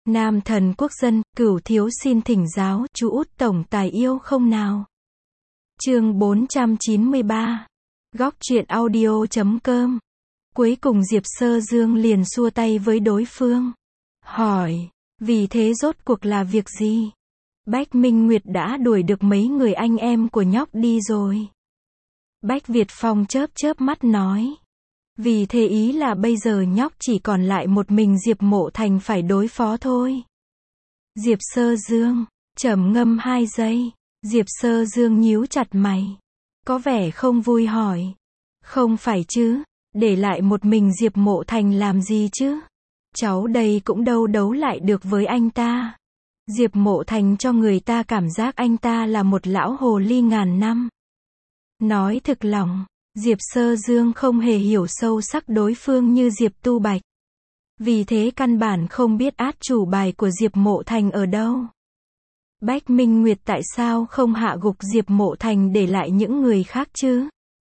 Nam thần quốc dân, Cửu thiếu xin thỉnh giáo, chú út tổng tài yêu không nào? Chương 493. Góc truyện audio.com. Cuối cùng Diệp Sơ Dương liền xua tay với đối phương. Hỏi, vì thế rốt cuộc là việc gì? Bách Minh Nguyệt đã đuổi được mấy người anh em của nhóc đi rồi. Bách Việt Phong chớp chớp mắt nói. Vì thế ý là bây giờ nhóc chỉ còn lại một mình Diệp Mộ Thành phải đối phó thôi. Diệp Sơ Dương, trầm ngâm 2 giây. Diệp Sơ Dương nhíu chặt mày. Có vẻ không vui hỏi. Không phải chứ, để lại một mình Diệp Mộ Thành làm gì chứ? Cháu đây cũng đâu đấu lại được với anh ta. Diệp Mộ Thành cho người ta cảm giác anh ta là một lão hồ ly ngàn năm. Nói thực lòng, Diệp Sơ Dương không hề hiểu sâu sắc đối phương như Diệp Tu Bạch. Vì thế căn bản không biết át chủ bài của Diệp Mộ Thành ở đâu. Bách Minh Nguyệt tại sao không hạ gục Diệp Mộ Thành để lại những người khác chứ?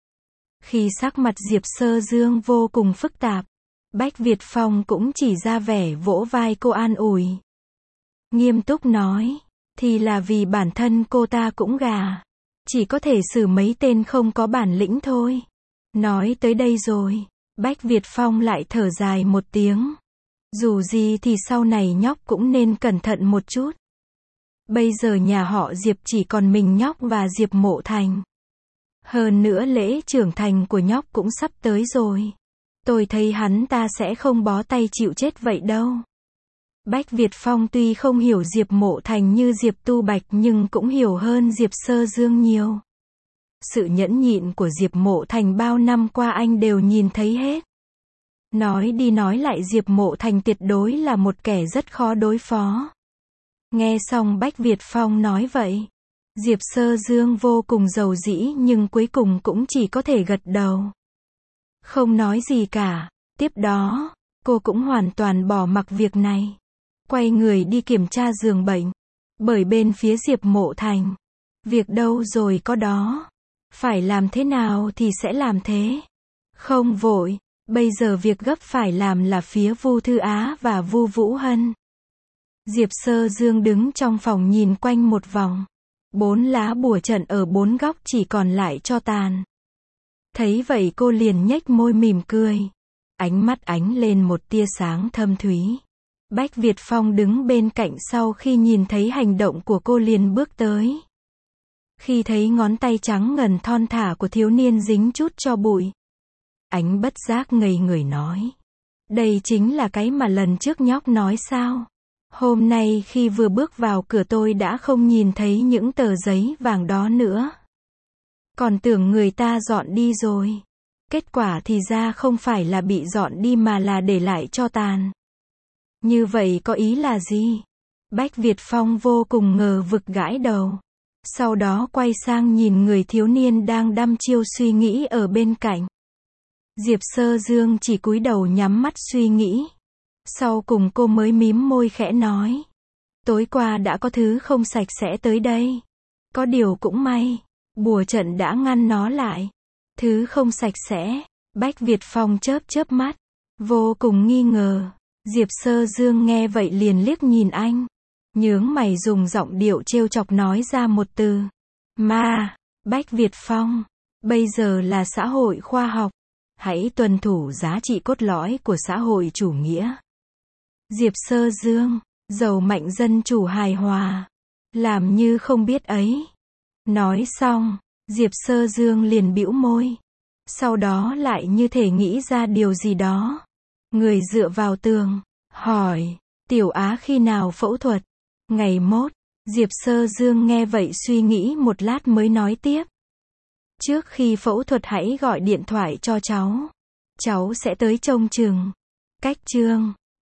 Khi sắc mặt Diệp Sơ Dương vô cùng phức tạp, Bách Việt Phong cũng chỉ ra vẻ vỗ vai cô an ủi. Nghiêm túc nói, thì là vì bản thân cô ta cũng gà. Chỉ có thể xử mấy tên không có bản lĩnh thôi. Nói tới đây rồi, Bách Việt Phong lại thở dài một tiếng. Dù gì thì sau này nhóc cũng nên cẩn thận một chút. Bây giờ nhà họ Diệp chỉ còn mình nhóc và Diệp Mộ Thành. Hơn nữa lễ trưởng thành của nhóc cũng sắp tới rồi. Tôi thấy hắn ta sẽ không bó tay chịu chết vậy đâu. Bách Việt Phong tuy không hiểu Diệp Mộ Thành như Diệp Tu Bạch nhưng cũng hiểu hơn Diệp Sơ Dương nhiều. Sự nhẫn nhịn của Diệp Mộ Thành bao năm qua anh đều nhìn thấy hết. Nói đi nói lại Diệp Mộ Thành tuyệt đối là một kẻ rất khó đối phó. Nghe xong Bách Việt Phong nói vậy, Diệp Sơ Dương vô cùng giàu dĩ nhưng cuối cùng cũng chỉ có thể gật đầu. Không nói gì cả. Tiếp đó, cô cũng hoàn toàn bỏ mặc việc này. Quay người đi kiểm tra giường bệnh. Bởi bên phía Diệp Mộ Thành, việc đâu rồi có đó. Phải làm thế nào thì sẽ làm thế. Không vội, bây giờ việc gấp phải làm là phía Vu Thư Á và Vu Vũ Hân. Diệp Sơ Dương đứng trong phòng nhìn quanh một vòng. 4 lá bùa trận ở 4 góc chỉ còn lại tro tàn. Thấy vậy cô liền nhếch môi mỉm cười. Ánh mắt ánh lên một tia sáng thâm thúy. Bách Việt Phong đứng bên cạnh sau khi nhìn thấy hành động của cô liền bước tới. Khi thấy ngón tay trắng ngần thon thả của thiếu niên dính chút cho bụi, ánh bất giác ngây người nói. Đây chính là cái mà lần trước nhóc nói sao? Hôm nay khi vừa bước vào cửa tôi đã không nhìn thấy những tờ giấy vàng đó nữa. Còn tưởng người ta dọn đi rồi. Kết quả thì ra không phải là bị dọn đi mà là để lại tro tàn. Như vậy có ý là gì? Bách Việt Phong vô cùng ngờ vực gãi đầu. Sau đó quay sang nhìn người thiếu niên đang đăm chiêu suy nghĩ ở bên cạnh. Diệp Sơ Dương chỉ cúi đầu nhắm mắt suy nghĩ. Sau cùng cô mới mím môi khẽ nói. Tối qua đã có thứ không sạch sẽ tới đây. Có điều cũng may, bùa trận đã ngăn nó lại. Thứ không sạch sẽ. Bách Việt Phong chớp chớp mắt, vô cùng nghi ngờ. Diệp Sơ Dương nghe vậy liền liếc nhìn anh. Nhướng mày dùng giọng điệu trêu chọc nói ra một từ. Ma. Bách Việt Phong, bây giờ là xã hội khoa học. Hãy tuân thủ giá trị cốt lõi của xã hội chủ nghĩa. Diệp Sơ Dương, giàu mạnh dân chủ hài hòa. Làm như không biết ấy. Nói xong, Diệp Sơ Dương liền bĩu môi. Sau đó lại như thể nghĩ ra điều gì đó. Người dựa vào tường, hỏi, Tiểu Á khi nào phẫu thuật? Ngày mốt. Diệp Sơ Dương nghe vậy suy nghĩ một lát mới nói tiếp. Trước khi phẫu thuật hãy gọi điện thoại cho cháu. Cháu sẽ tới trông chừng. Cách chương